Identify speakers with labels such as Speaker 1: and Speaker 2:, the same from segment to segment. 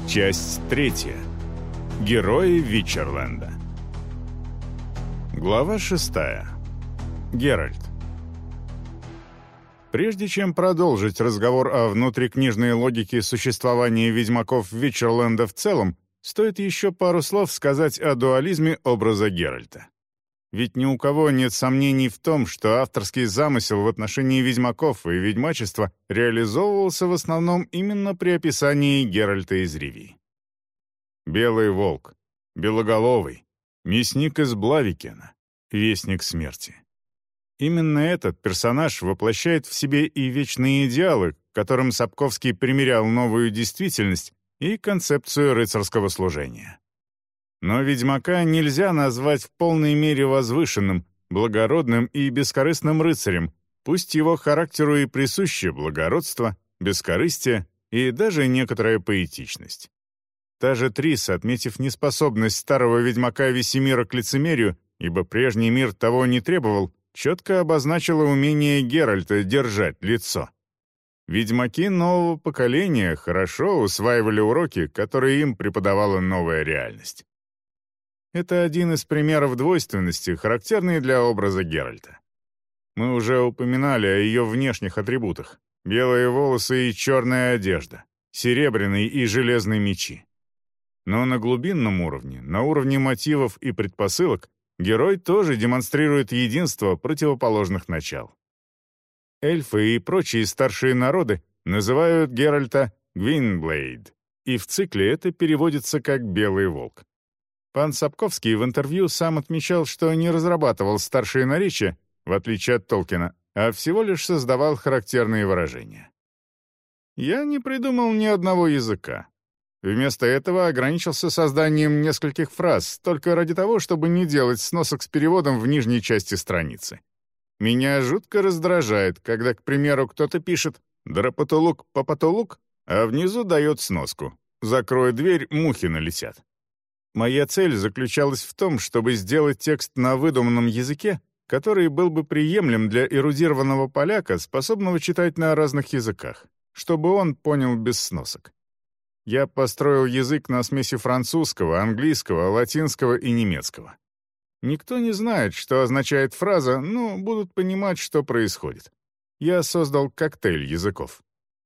Speaker 1: Часть 3. Герои Вичерленда. Глава 6. Геральт. Прежде чем продолжить разговор о внутрикнижной логике существования ведьмаков Вичерленда в целом, стоит еще пару слов сказать о дуализме образа Геральта. Ведь ни у кого нет сомнений в том, что авторский замысел в отношении ведьмаков и ведьмачества реализовывался в основном именно при описании Геральта из Ривии. Белый волк, белоголовый, мясник из Блавикена, вестник смерти. Именно этот персонаж воплощает в себе и вечные идеалы, к которым Сапковский примерял новую действительность и концепцию рыцарского служения. Но ведьмака нельзя назвать в полной мере возвышенным, благородным и бескорыстным рыцарем, пусть его характеру и присуще благородство, бескорыстие и даже некоторая поэтичность. Та же Трис, отметив неспособность старого ведьмака Весемира к лицемерию, ибо прежний мир того не требовал, четко обозначила умение Геральта держать лицо. Ведьмаки нового поколения хорошо усваивали уроки, которые им преподавала новая реальность. Это один из примеров двойственности, характерный для образа Геральта. Мы уже упоминали о ее внешних атрибутах: белые волосы и черная одежда, серебряные и железные мечи. Но на глубинном уровне, на уровне мотивов и предпосылок, герой тоже демонстрирует единство противоположных начал. Эльфы и прочие старшие народы называют Геральта Гвинблейд, и в цикле это переводится как «белый волк». Пан Сапковский в интервью сам отмечал, что не разрабатывал старшие наречия, в отличие от Толкина, а всего лишь создавал характерные выражения. «Я не придумал ни одного языка. Вместо этого ограничился созданием нескольких фраз, только ради того, чтобы не делать сносок с переводом в нижней части страницы. Меня жутко раздражает, когда, к примеру, кто-то пишет «драпатулук папатулук», а внизу дает сноску «закрой дверь, мухи налетят». Моя цель заключалась в том, чтобы сделать текст на выдуманном языке, который был бы приемлем для эрудированного поляка, способного читать на разных языках, чтобы он понял без сносок. Я построил язык на смеси французского, английского, латинского и немецкого. Никто не знает, что означает фраза, но будут понимать, что происходит. Я создал коктейль языков.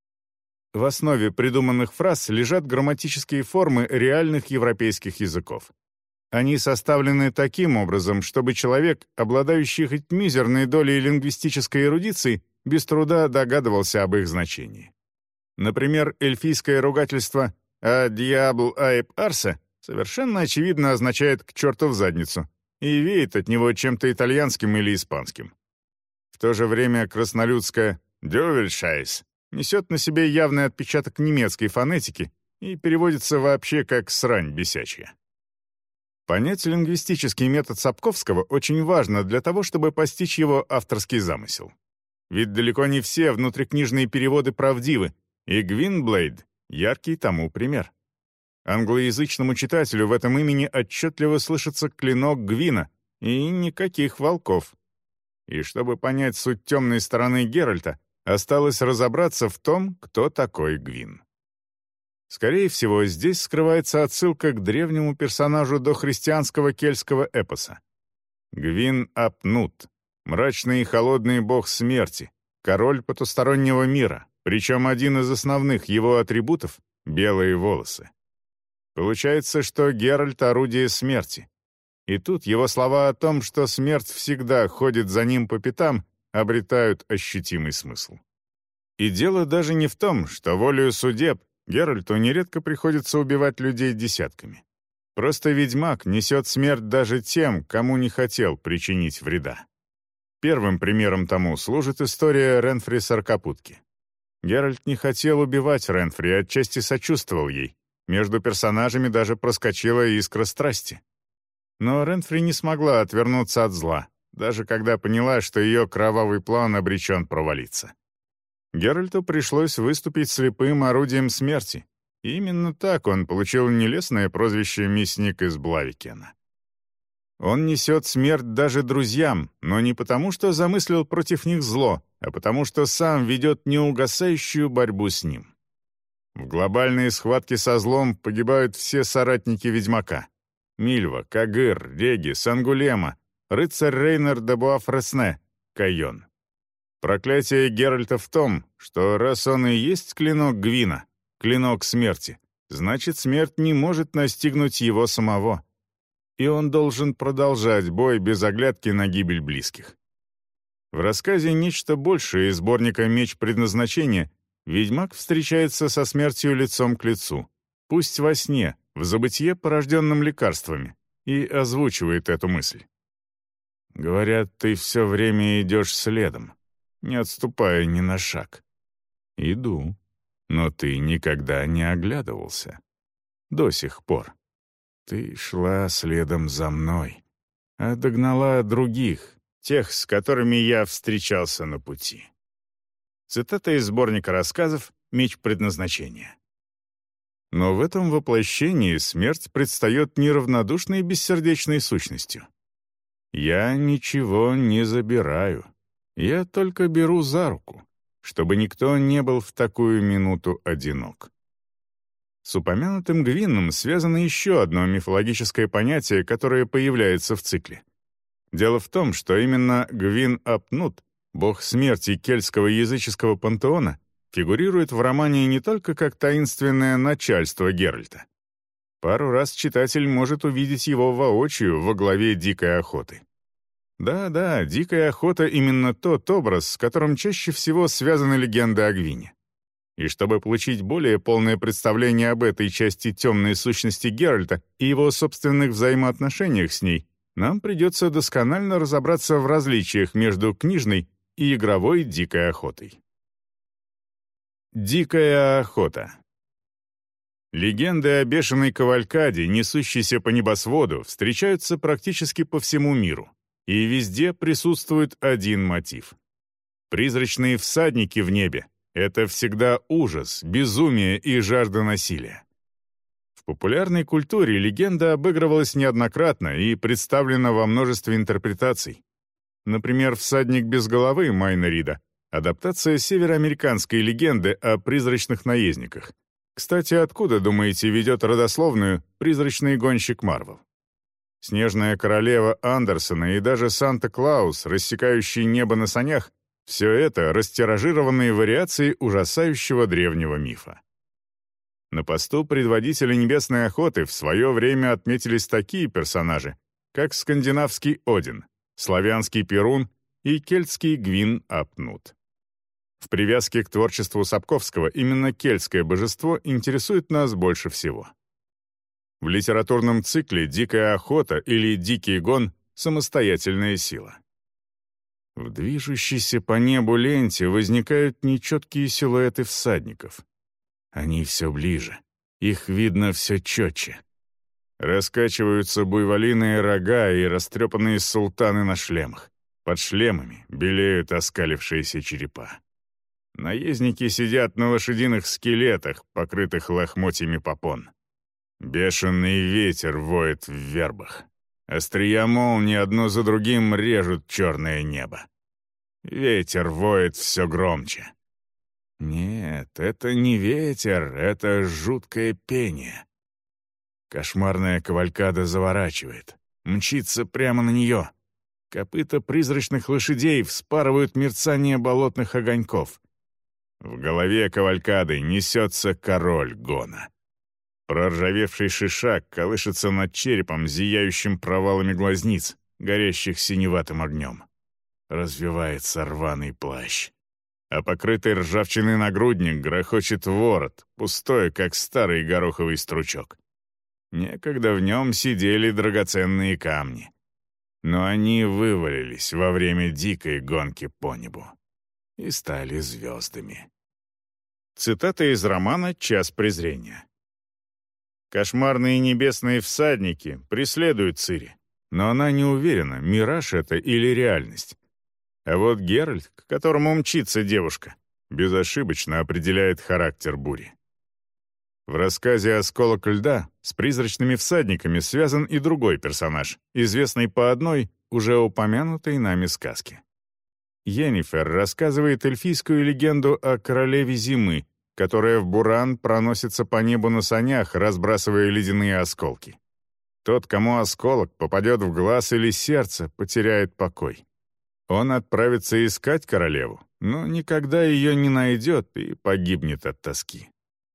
Speaker 1: В основе придуманных фраз лежат грамматические формы реальных европейских языков. Они составлены таким образом, чтобы человек, обладающий хоть мизерной долей лингвистической эрудиции, без труда догадывался об их значении. Например, эльфийское ругательство «а диабл аэб арсе» совершенно очевидно означает «к черту в задницу» и веет от него чем-то итальянским или испанским. В то же время краснолюдское «дёвельшайс» несет на себе явный отпечаток немецкой фонетики и переводится вообще как «срань бесячья». Понять лингвистический метод Сапковского очень важно для того, чтобы постичь его авторский замысел. Ведь далеко не все внутрикнижные переводы правдивы, и Гвинблейд — яркий тому пример. Англоязычному читателю в этом имени отчетливо слышится клинок Гвина и никаких волков. И чтобы понять суть темной стороны Геральта, осталось разобраться в том, кто такой Гвин. Скорее всего, здесь скрывается отсылка к древнему персонажу дохристианского кельтского эпоса. Гвин ап Нут, мрачный и холодный бог смерти, король потустороннего мира, причем один из основных его атрибутов — белые волосы. Получается, что Геральт — орудие смерти. И тут его слова о том, что смерть всегда ходит за ним по пятам, обретают ощутимый смысл. И дело даже не в том, что волею судеб Геральту нередко приходится убивать людей десятками. Просто ведьмак несет смерть даже тем, кому не хотел причинить вреда. Первым примером тому служит история Ренфри Сорокопутки. Геральт не хотел убивать Ренфри, отчасти сочувствовал ей. Между персонажами даже проскочила искра страсти. Но Ренфри не смогла отвернуться от зла, даже когда поняла, что ее кровавый план обречен провалиться. Геральту пришлось выступить слепым орудием смерти, и именно так он получил нелестное прозвище «мясник из Блавикена». Он несет смерть даже друзьям, но не потому, что замыслил против них зло, а потому что сам ведет неугасающую борьбу с ним. В глобальной схватке со злом погибают все соратники ведьмака. Мильва, Кагыр, Регис, Ангулема, рыцарь Рейнер де Буа-Фресне, Кайон. Проклятие Геральта в том, что раз он и есть клинок Гвина, клинок смерти, значит, смерть не может настигнуть его самого. И он должен продолжать бой без оглядки на гибель близких. В рассказе «Нечто большее» из сборника «Меч предназначения» ведьмак встречается со смертью лицом к лицу, пусть во сне, в забытье, порожденном лекарствами, и озвучивает эту мысль. «Говорят, ты все время идешь следом, не отступая ни на шаг. Иду, но ты никогда не оглядывался. До сих пор. Ты шла следом за мной, а догнала других, тех, с которыми я встречался на пути». Цитата из сборника рассказов «Меч предназначения». Но в этом воплощении смерть предстает неравнодушной и бессердечной сущностью. «Я ничего не забираю. Я только беру за руку, чтобы никто не был в такую минуту одинок». С упомянутым Гвином связано еще одно мифологическое понятие, которое появляется в цикле. Дело в том, что именно Гвин Апнут, бог смерти кельтского языческого пантеона, фигурирует в романе не только как таинственное начальство Геральта. Пару раз читатель может увидеть его воочию во главе дикой охоты. Да-да, дикая охота — именно тот образ, с которым чаще всего связаны легенды о Гвине. И чтобы получить более полное представление об этой части темной сущности Геральта и его собственных взаимоотношениях с ней, нам придется досконально разобраться в различиях между книжной и игровой дикой охотой. Дикая охота. Легенды о бешеной кавалькаде, несущейся по небосводу, встречаются практически по всему миру, и везде присутствует один мотив. Призрачные всадники в небе — это всегда ужас, безумие и жажда насилия. В популярной культуре легенда обыгрывалась неоднократно и представлена во множестве интерпретаций. Например, «Всадник без головы» Майна Рида — адаптация североамериканской легенды о призрачных наездниках. Кстати, откуда, думаете, ведет родословную «Призрачный гонщик Марвел»? «Снежная королева» Андерсона и даже «Санта-Клаус, рассекающий небо на санях» — все это растиражированные вариации ужасающего древнего мифа. На посту предводителя небесной охоты в свое время отметились такие персонажи, как скандинавский Один, славянский Перун и кельтский Гвин Апнут. В привязке к творчеству Сапковского именно кельтское божество интересует нас больше всего. В литературном цикле «Дикая охота» или «Дикий гон» — самостоятельная сила. В движущейся по небу ленте возникают нечеткие силуэты всадников. Они все ближе, их видно все четче. Раскачиваются буйволиные рога и растрепанные султаны на шлемах. Под шлемами белеют оскалившиеся черепа. Наездники сидят на лошадиных скелетах, покрытых лохмотьями попон. Бешеный ветер воет в вербах. Острия молнии одно за другим режут черное небо. Ветер воет все громче. Нет, это не ветер, это жуткое пение. Кошмарная кавалькада заворачивает, мчится прямо на нее. Копыта призрачных лошадей вспарывают мерцание болотных огоньков. В голове кавалькады несется король гона. Проржавевший шишак колышется над черепом, зияющим провалами глазниц, горящих синеватым огнем. Развивается рваный плащ. А покрытый ржавчиной нагрудник грохочет ворот, пустой, как старый гороховый стручок. Некогда в нем сидели драгоценные камни. Но они вывалились во время дикой гонки по небу и стали звездами. Цитата из романа «Час презрения». Кошмарные небесные всадники преследуют Цири, но она не уверена, мираж это или реальность. А вот Геральт, к которому мчится девушка, безошибочно определяет характер бури. В рассказе «Осколок льда» с призрачными всадниками связан и другой персонаж, известный по одной, уже упомянутой нами сказке. Йеннифер рассказывает эльфийскую легенду о королеве зимы, которая в буран проносится по небу на санях, разбрасывая ледяные осколки. Тот, кому осколок попадет в глаз или сердце, потеряет покой. Он отправится искать королеву, но никогда ее не найдет и погибнет от тоски.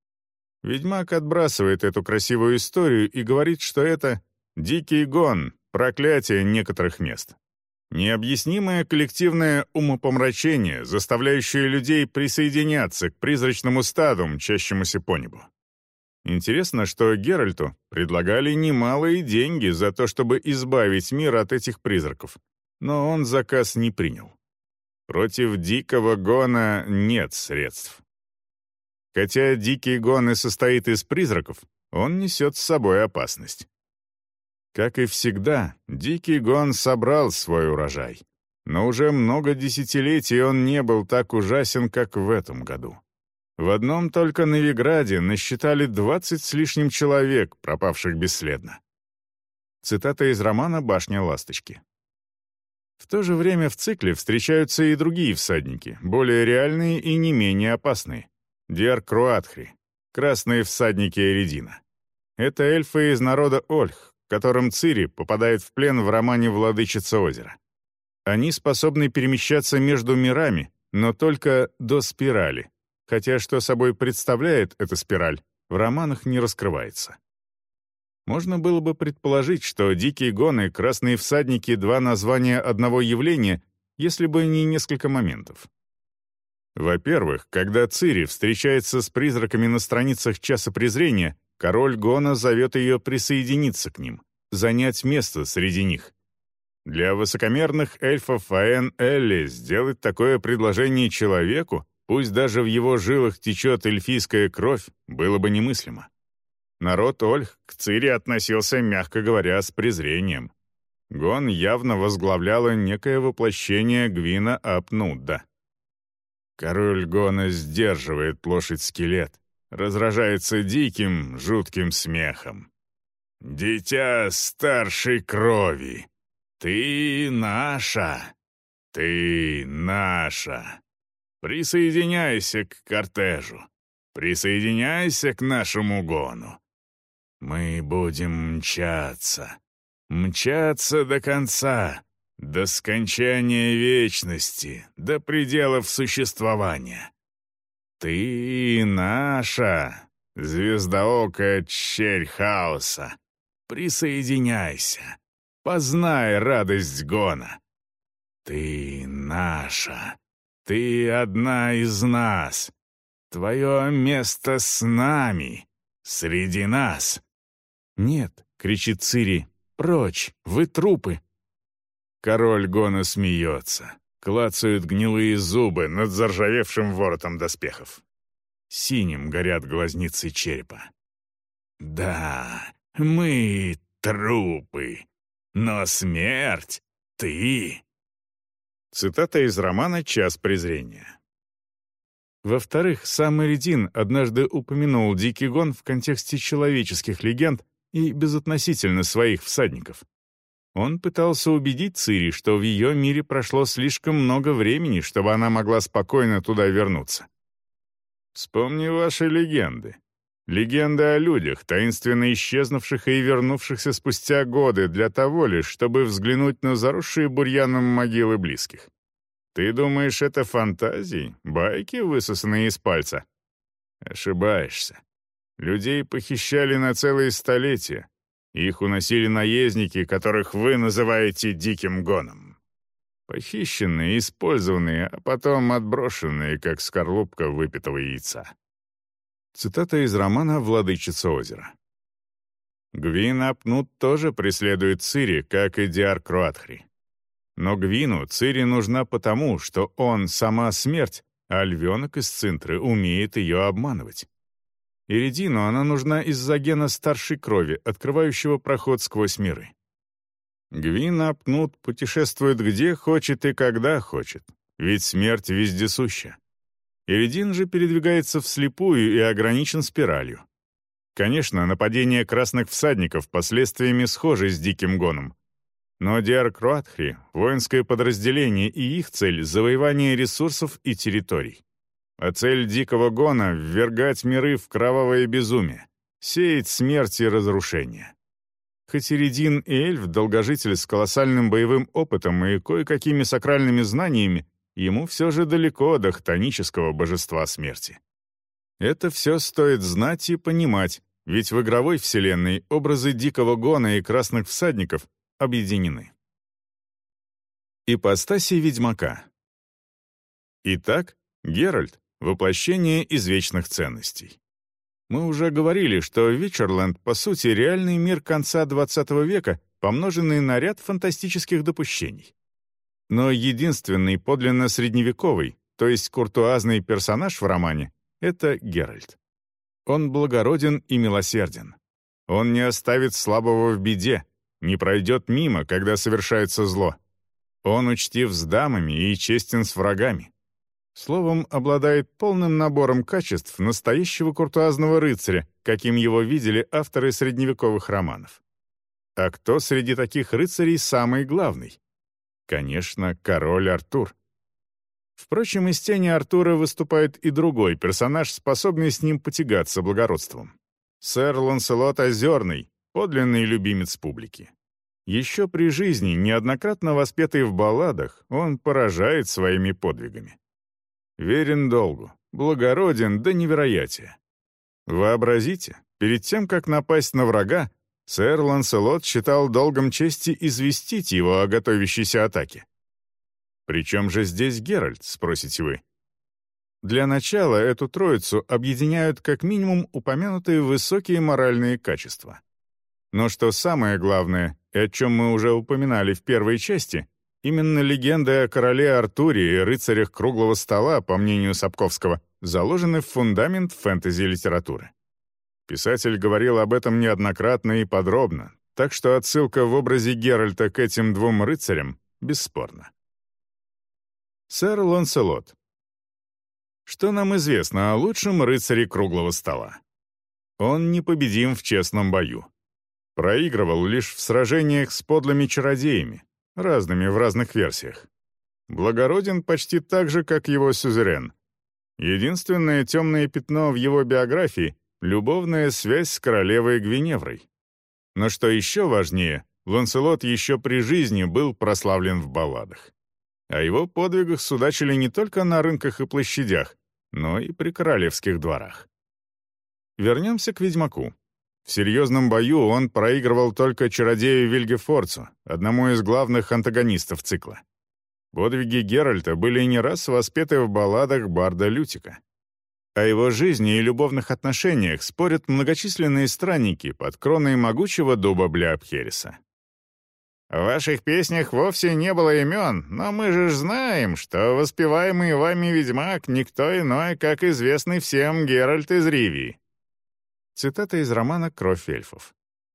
Speaker 1: Ведьмак отбрасывает эту красивую историю и говорит, что это дикий гон, проклятие некоторых мест. Необъяснимое коллективное умопомрачение, заставляющее людей присоединяться к призрачному стаду, мчащемуся по небу. Интересно, что Геральту предлагали немалые деньги за то, чтобы избавить мир от этих призраков, но он заказ не принял. Против дикого гона нет средств. Хотя дикий гон и состоит из призраков, он несет с собой опасность. Как и всегда, дикий гон собрал свой урожай, но уже много десятилетий он не был так ужасен, как в этом году. В одном только Новиграде насчитали 20 с лишним человек, пропавших бесследно. Цитата из романа «Башня ласточки». В то же время в цикле встречаются и другие всадники, более реальные и не менее опасные. Диар-Круатхри, красные всадники Эридина. Это эльфы из народа Ольх, к которым Цири попадает в плен в романе «Владычица озера». Они способны перемещаться между мирами, но только до спирали, хотя что собой представляет эта спираль, в романах не раскрывается. Можно было бы предположить, что дикие гоны и красные всадники — два названия одного явления, если бы не несколько моментов. Во-первых, когда Цири встречается с призраками на страницах «Часа презрения», король Гона зовет ее присоединиться к ним, занять место среди них. Для высокомерных эльфов Аэн Элли сделать такое предложение человеку, пусть даже в его жилах течет эльфийская кровь, было бы немыслимо. Народ Ольх к Цири относился, мягко говоря, с презрением. Гон явно возглавляло некое воплощение Гвина Апнудда. Король Гона сдерживает лошадь-скелет, разражается диким, жутким смехом. «Дитя старшей крови, ты наша, ты наша. Присоединяйся к кортежу, присоединяйся к нашему гону. Мы будем мчаться, мчаться до конца, до скончания вечности, до пределов существования. Ты наша, звездоокая черь хаоса. Присоединяйся, познай радость гона. Ты наша, ты одна из нас. Твое место с нами, среди нас. «Нет», — кричит Цири, — «прочь, вы трупы». Король Гона смеется, клацают гнилые зубы над заржавевшим воротом доспехов. Синим горят глазницы черепа. «Да, мы трупы, но смерть — ты». Цитата из романа «Час презрения». Во-вторых, сам Эридин однажды упомянул дикий гон в контексте человеческих легенд и безотносительно своих всадников. Он пытался убедить Цири, что в ее мире прошло слишком много времени, чтобы она могла спокойно туда вернуться. Вспомни ваши легенды. Легенды о людях, таинственно исчезнувших и вернувшихся спустя годы для того лишь, чтобы взглянуть на заросшие бурьяном могилы близких. Ты думаешь, это фантазии, байки, высосанные из пальца? Ошибаешься. Людей похищали на целые столетия. Их уносили наездники, которых вы называете диким гоном. Похищенные, использованные, а потом отброшенные, как скорлупка выпитого яйца. Цитата из романа «Владычица озера». Гвин Апнут тоже преследует Цири, как и Диар-Круатхри. Но Гвину Цири нужна потому, что он — сама смерть, а львенок из Цинтры умеет ее обманывать. Эридину она нужна из-за гена старшей крови, открывающего проход сквозь миры. Гвин Апнут путешествует где хочет и когда хочет, ведь смерть вездесуща. Эридин же передвигается вслепую и ограничен спиралью. Конечно, нападение красных всадников последствиями схожи с диким гоном. Но Диар-Круатхри — воинское подразделение, и их цель — завоевание ресурсов и территорий. а цель дикого гона — ввергать миры в кровавое безумие, сеять смерть и разрушение. Хатиридин и эльф, долгожитель с колоссальным боевым опытом и кое-какими сакральными знаниями, ему все же далеко до хтонического божества смерти. Это все стоит знать и понимать, ведь в игровой вселенной образы дикого гона и красных всадников объединены. Ипостаси ведьмака. Итак, Геральт — воплощение извечных ценностей. Мы уже говорили, что Вичерленд, по сути, реальный мир конца XX века, помноженный на ряд фантастических допущений. Но единственный подлинно средневековый, то есть куртуазный персонаж в романе — это Геральт. Он благороден и милосерден. Он не оставит слабого в беде, не пройдет мимо, когда совершается зло. Он учтив с дамами и честен с врагами. Словом, обладает полным набором качеств настоящего куртуазного рыцаря, каким его видели авторы средневековых романов. А кто среди таких рыцарей самый главный? Конечно, король Артур. Впрочем, из тени Артура выступает и другой персонаж, способный с ним потягаться благородством. Сэр Ланселот Озерный, подлинный любимец публики. Еще при жизни, неоднократно воспетый в балладах, он поражает своими подвигами. Верен долгу, благороден до невероятия. Вообразите, перед тем, как напасть на врага, сэр Ланселот считал долгом чести известить его о готовящейся атаке. «Причем же здесь Геральт?» — спросите вы. Для начала эту троицу объединяют как минимум упомянутые высокие моральные качества. Но что самое главное, и о чем мы уже упоминали в первой части, именно легенды о короле Артуре и рыцарях круглого стола, по мнению Сапковского, заложены в фундамент фэнтези-литературы. Писатель говорил об этом неоднократно и подробно, так что отсылка в образе Геральта к этим двум рыцарям бесспорна. Сэр Ланселот. Что нам известно о лучшем рыцаре круглого стола? Он непобедим в честном бою. Проигрывал лишь в сражениях с подлыми чародеями, разными в разных версиях. Благороден почти так же, как его сюзерен. Единственное темное пятно в его биографии — любовная связь с королевой Гвиневрой. Но что еще важнее, Ланселот еще при жизни был прославлен в балладах. О его подвигах судачили не только на рынках и площадях, но и при королевских дворах. Вернемся к ведьмаку. В серьезном бою он проигрывал только чародею Вильгефорцу, одному из главных антагонистов цикла. Подвиги Геральта были не раз воспеты в балладах барда Лютика. О его жизни и любовных отношениях спорят многочисленные странники под кроной могучего дуба Бляапхереса. В ваших песнях вовсе не было имен, но мы же знаем, что воспеваемый вами ведьмак никто иной, как известный всем Геральт из Ривии. Цитата из романа «Кровь эльфов».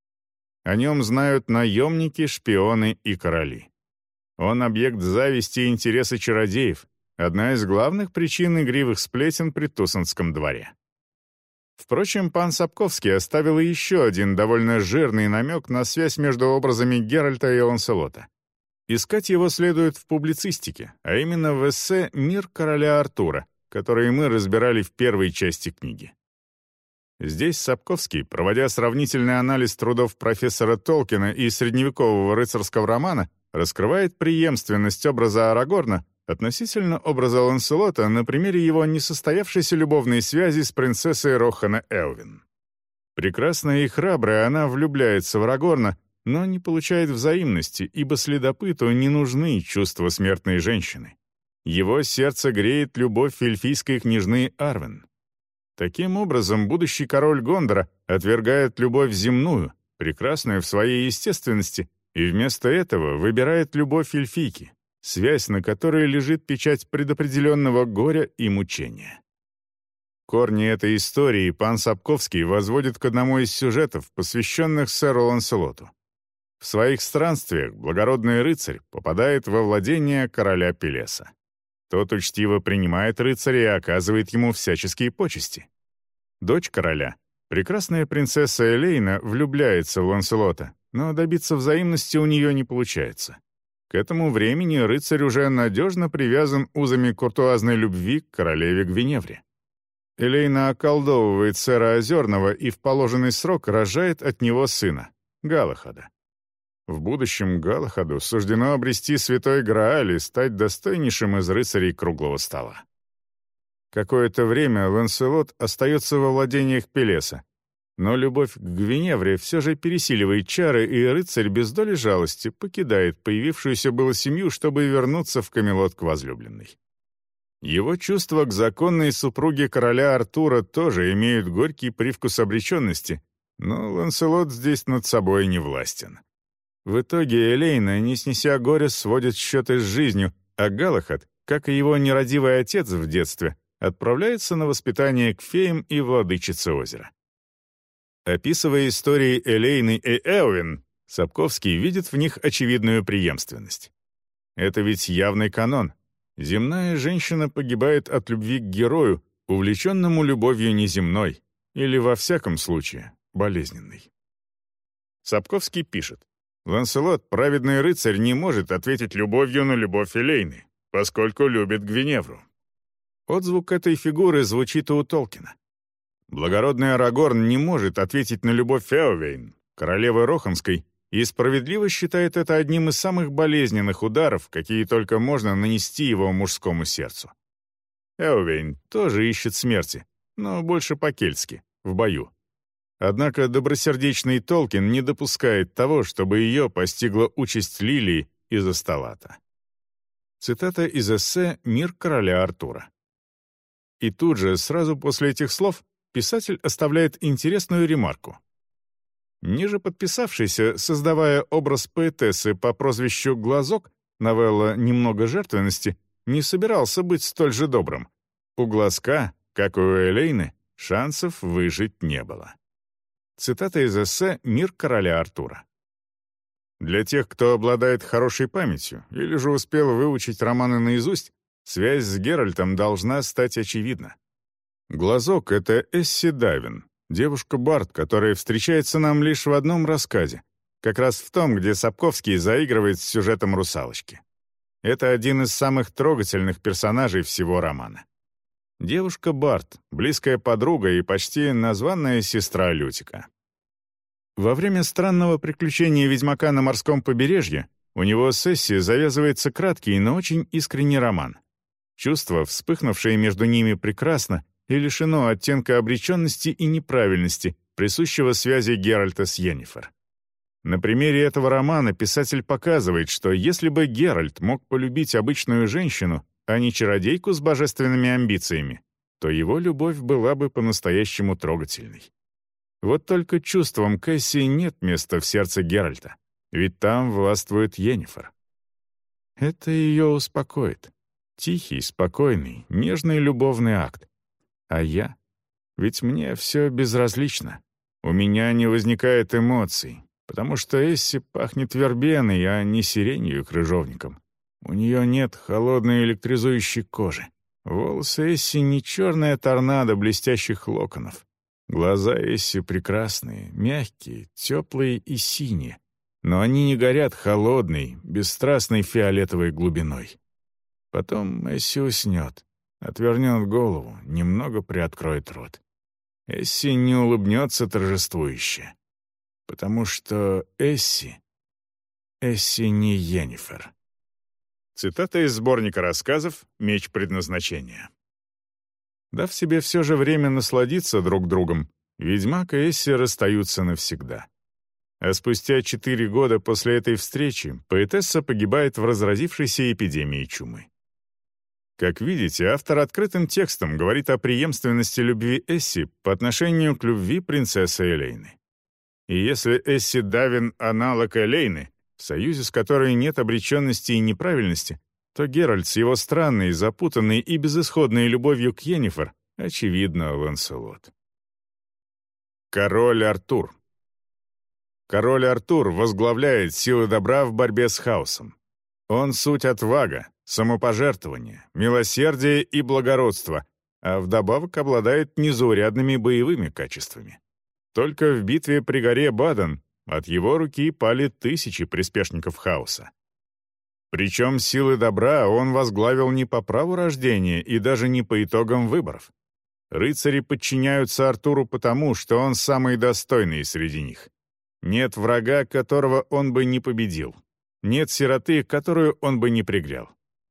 Speaker 1: О нем знают наемники, шпионы и короли. Он объект зависти и интереса чародеев, одна из главных причин игривых сплетен при Тусонском дворе. Впрочем, пан Сапковский оставил еще один довольно жирный намек на связь между образами Геральта и Ланселота. Искать его следует в публицистике, а именно в эссе «Мир короля Артура», который мы разбирали в первой части книги. Здесь Сапковский, проводя сравнительный анализ трудов профессора Толкина и средневекового рыцарского романа, раскрывает преемственность образа Арагорна относительно образа Ланселота на примере его несостоявшейся любовной связи с принцессой Рохана Элвин. Прекрасная и храбрая, она влюбляется в Арагорна, но не получает взаимности, ибо следопыту не нужны чувства смертной женщины. Его сердце греет любовь эльфийской княжны Арвен. Таким образом, будущий король Гондора отвергает любовь земную, прекрасную в своей естественности, и вместо этого выбирает любовь эльфийки, связь, на которой лежит печать предопределенного горя и мучения. Корни этой истории пан Сапковский возводит к одному из сюжетов, посвященных сэру Ланселоту. В своих странствиях благородный рыцарь попадает во владение короля Пелеса. Тот учтиво принимает рыцаря и оказывает ему всяческие почести. Дочь короля, прекрасная принцесса Элейна, влюбляется в Ланселота, но добиться взаимности у нее не получается. К этому времени рыцарь уже надежно привязан узами куртуазной любви к королеве Гвиневре. Элейна околдовывает сэра Озерного и в положенный срок рожает от него сына, Галахада. В будущем Галахаду суждено обрести святой Грааль и стать достойнейшим из рыцарей круглого стола. Какое-то время Ланселот остается во владениях Пелеса, но любовь к Гвиневре все же пересиливает чары, и рыцарь без доли жалости покидает появившуюся было семью, чтобы вернуться в Камелот к возлюбленной. Его чувства к законной супруге короля Артура тоже имеют горький привкус обреченности, но Ланселот здесь над собой не властен. В итоге Элейна, не снеся горя, сводит счеты с жизнью, а Галахад, как и его нерадивый отец в детстве, отправляется на воспитание к феям и владычице озера. Описывая истории Элейны и Эowyn, Сапковский видит в них очевидную преемственность. Это ведь явный канон. Земная женщина погибает от любви к герою, увлеченному любовью неземной, или, во всяком случае, болезненной. Сапковский пишет: «Ланселот, праведный рыцарь, не может ответить любовью на любовь Элейны, поскольку любит Гвиневру». Отзвук этой фигуры звучит и у Толкина. Благородный Арагорн не может ответить на любовь Эовейн, королевы Роханской, и справедливо считает это одним из самых болезненных ударов, какие только можно нанести его мужскому сердцу. Эовейн тоже ищет смерти, но больше по-кельтски, в бою. Однако добросердечный Толкин не допускает того, чтобы ее постигла участь Лилии из Асталата. Цитата из эссе «Мир короля Артура». И тут же, сразу после этих слов, писатель оставляет интересную ремарку. Ниже подписавшийся, создавая образ поэтессы по прозвищу Глазок, новелла «Немного жертвенности», не собирался быть столь же добрым. У Глазка, как и у Элейны, шансов выжить не было. Цитата из эссе «Мир короля Артура». Для тех, кто обладает хорошей памятью или же успел выучить романы наизусть, связь с Геральтом должна стать очевидна. Глазок — это Эсси Давин, девушка-бард, которая встречается нам лишь в одном рассказе, как раз в том, где Сапковский заигрывает с сюжетом русалочки. Это один из самых трогательных персонажей всего романа. Девушка-бард, близкая подруга и почти названная сестра Лютика. Во время странного приключения ведьмака на морском побережье у него с Эсси завязывается краткий, но очень искренний роман. Чувство, вспыхнувшее между ними, прекрасно и лишено оттенка обреченности и неправильности, присущего связи Геральта с Йеннифер. На примере этого романа писатель показывает, что если бы Геральт мог полюбить обычную женщину, а не чародейку с божественными амбициями, то его любовь была бы по-настоящему трогательной. Вот только чувствам Кэсси нет места в сердце Геральта, ведь там властвует Йеннифер. Это ее успокоит. Тихий, спокойный, нежный любовный акт. А я? Ведь мне все безразлично. У меня не возникает эмоций, потому что Эсси пахнет вербеной, а не сиренью и крыжовником. У нее нет холодной электризующей кожи. Волосы Эсси не черная торнадо блестящих локонов. Глаза Эсси прекрасные, мягкие, теплые и синие, но они не горят холодной, бесстрастной фиолетовой глубиной. Потом Эсси уснет, отвернет голову, немного приоткроет рот. Эсси не улыбнется торжествующе, потому что Эсси не Йеннифер. Цитата из сборника рассказов «Меч предназначения». Дав себе все же время насладиться друг другом, ведьмак и Эсси расстаются навсегда. А спустя 4 года после этой встречи поэтесса погибает в разразившейся эпидемии чумы. Как видите, автор открытым текстом говорит о преемственности любви Эсси по отношению к любви принцессы Элейны. И если Эсси Давин — аналог Элейны, в союзе с которой нет обреченности и неправильности, то Геральт с его странной, запутанной и безысходной любовью к Йеннифер, очевидно, Ланселот. Король Артур. Король Артур возглавляет силы добра в борьбе с хаосом. Он суть отвага, самопожертвование, милосердие и благородство, а вдобавок обладает незаурядными боевыми качествами. Только в битве при горе Баден от его руки пали 1000 приспешников хаоса. Причем силы добра он возглавил не по праву рождения и даже не по итогам выборов. Рыцари подчиняются Артуру потому, что он самый достойный среди них. Нет врага, которого он бы не победил. Нет сироты, которую он бы не пригрел.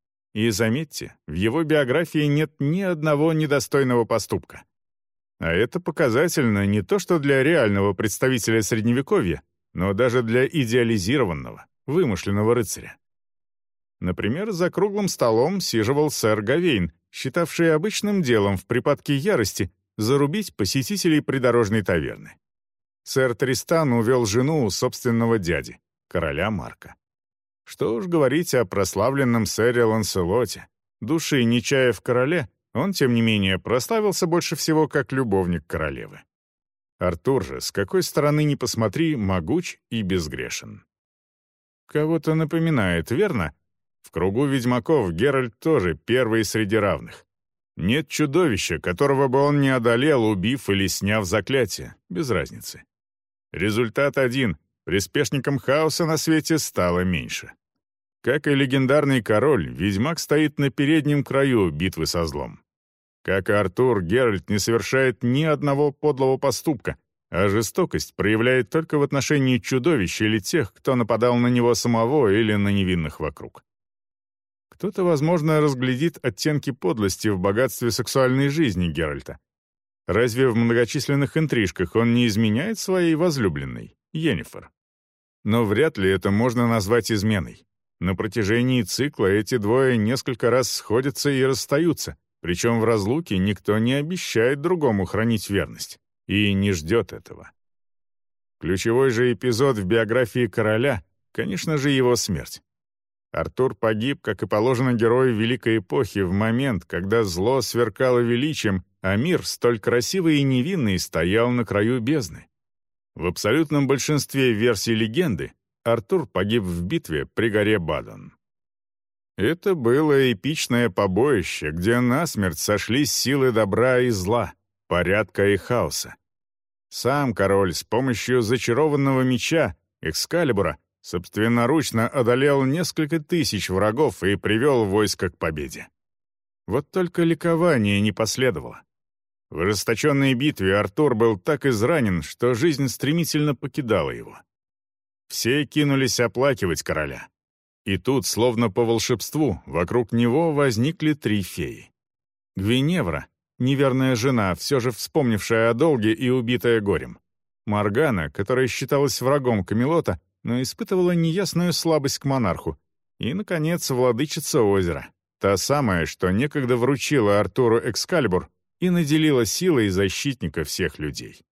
Speaker 1: И заметьте, в его биографии нет ни одного недостойного поступка. А это показательно не то что для реального представителя Средневековья, но даже для идеализированного, вымышленного рыцаря. Например, за круглым столом сиживал сэр Гавейн, считавший обычным делом в припадке ярости зарубить посетителей придорожной таверны. Сэр Тристан увел жену у собственного дяди, короля Марка. Что уж говорить о прославленном сэре Ланселоте. Души не чая в короле, он, тем не менее, прославился больше всего как любовник королевы. Артур же, с какой стороны ни посмотри, могуч и безгрешен. Кого-то напоминает, верно? В кругу ведьмаков Геральт тоже первый среди равных. Нет чудовища, которого бы он не одолел, убив или сняв заклятие, без разницы. Результат один — приспешникам хаоса на свете стало меньше. Как и легендарный король, ведьмак стоит на переднем краю битвы со злом. Как и Артур, Геральт не совершает ни одного подлого поступка, а жестокость проявляет только в отношении чудовищ или тех, кто нападал на него самого или на невинных вокруг. Кто-то, возможно, разглядит оттенки подлости в богатстве сексуальной жизни Геральта. Разве в многочисленных интрижках он не изменяет своей возлюбленной, Йеннифер? Но вряд ли это можно назвать изменой. На протяжении цикла эти двое несколько раз сходятся и расстаются, причем в разлуке никто не обещает другому хранить верность и не ждет этого. Ключевой же эпизод в биографии короля, конечно же, его смерть. Артур погиб, как и положено герою Великой Эпохи, в момент, когда зло сверкало величием, а мир, столь красивый и невинный, стоял на краю бездны. В абсолютном большинстве версий легенды Артур погиб в битве при горе Бадон. Это было эпичное побоище, где насмерть сошлись силы добра и зла, порядка и хаоса. Сам король с помощью зачарованного меча, Экскалибура, собственноручно одолел несколько тысяч врагов и привел войско к победе. Вот только ликования не последовало. В ожесточенной битве Артур был так изранен, что жизнь стремительно покидала его. Все кинулись оплакивать короля. И тут, словно по волшебству, вокруг него возникли три феи. Гвиневра, неверная жена, все же вспомнившая о долге и убитая горем. Моргана, которая считалась врагом Камелота, но испытывала неясную слабость к монарху. И, наконец, владычица озера, та самая, что некогда вручила Артуру Экскалибур и наделила силой защитника всех людей.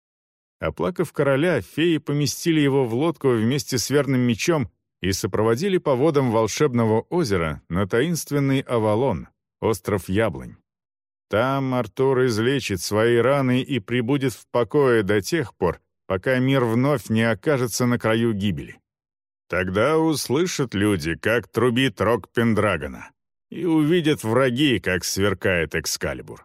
Speaker 1: Оплакав короля, феи поместили его в лодку вместе с верным мечом и сопроводили по водам волшебного озера на таинственный Авалон, остров Яблонь. Там Артур излечит свои раны и пребудет в покое до тех пор, пока мир вновь не окажется на краю гибели. Тогда услышат люди, как трубит рог Пендрагона, и увидят враги, как сверкает Экскалибур.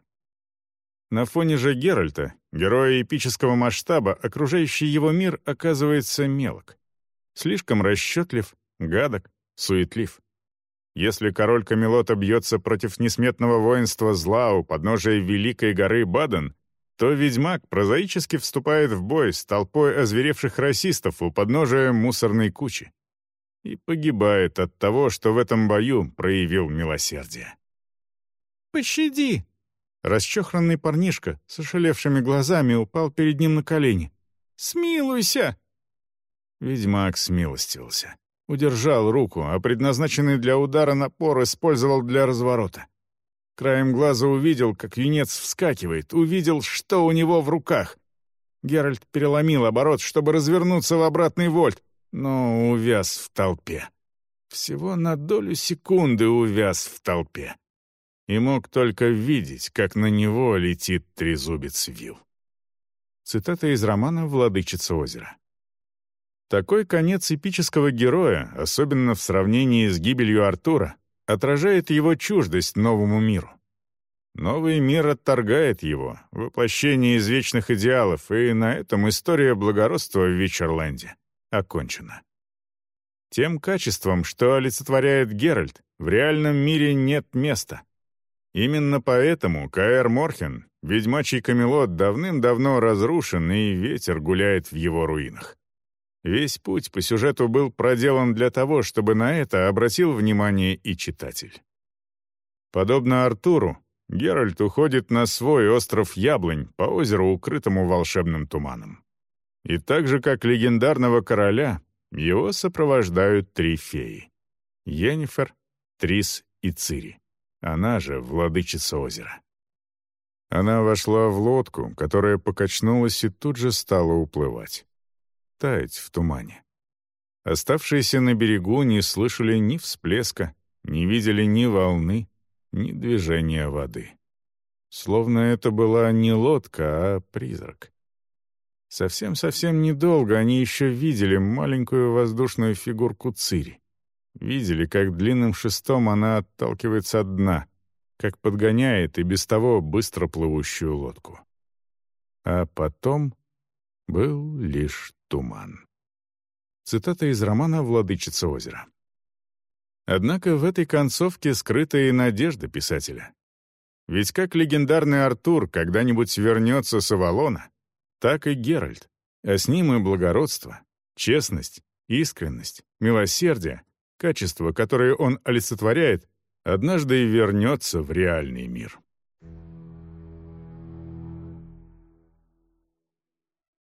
Speaker 1: На фоне же Геральта, героя эпического масштаба, окружающий его мир оказывается мелок. Слишком расчетлив, гадок, суетлив. Если король Камелота бьется против несметного воинства зла у подножия Великой горы Бадон, то ведьмак прозаически вступает в бой с толпой озверевших расистов у подножия мусорной кучи и погибает от того, что в этом бою проявил милосердие. «Пощади!» Расчехранный парнишка с ошалевшими глазами упал перед ним на колени. «Смилуйся!» Ведьмак смилостивился. Удержал руку, а предназначенный для удара напор использовал для разворота. Краем глаза увидел, как юнец вскакивает, увидел, что у него в руках. Геральт переломил оборот, чтобы развернуться в обратный вольт, но увяз в толпе. Всего на долю секунды увяз в толпе. И мог только видеть, как на него летит трезубец вил. Цитата из романа «Владычица озера». Такой конец эпического героя, особенно в сравнении с гибелью Артура, отражает его чуждость новому миру. Новый мир отторгает его, воплощение извечных идеалов, и на этом история благородства в Вичерленде окончена. Тем качествам, что олицетворяет Геральт, в реальном мире нет места. Именно поэтому Каэр Морхен, ведьмачий Камелот, давным-давно разрушен, и ветер гуляет в его руинах. Весь путь по сюжету был проделан для того, чтобы на это обратил внимание и читатель. Подобно Артуру, Геральт уходит на свой остров Яблонь по озеру, укрытому волшебным туманом. И так же, как легендарного короля, его сопровождают 3 феи — Йеннифер, Трис и Цири, она же владычица озера. Она вошла в лодку, которая покачнулась и тут же стала уплывать, таять в тумане. Оставшиеся на берегу не слышали ни всплеска, не видели ни волны, ни движения воды. Словно это была не лодка, а призрак. Совсем-совсем недолго они еще видели маленькую воздушную фигурку Цири. Видели, как длинным шестом она отталкивается от дна, как подгоняет и без того быстро плывущую лодку. А потом был лишь туман. Цитата из романа «Владычица озера». Однако в этой концовке скрыта и надежда писателя. Ведь как легендарный Артур когда-нибудь вернется с Авалона, так и Геральт, а с ним и благородство, честность, искренность, милосердие, качества, которые он олицетворяет, однажды и вернется в реальный мир.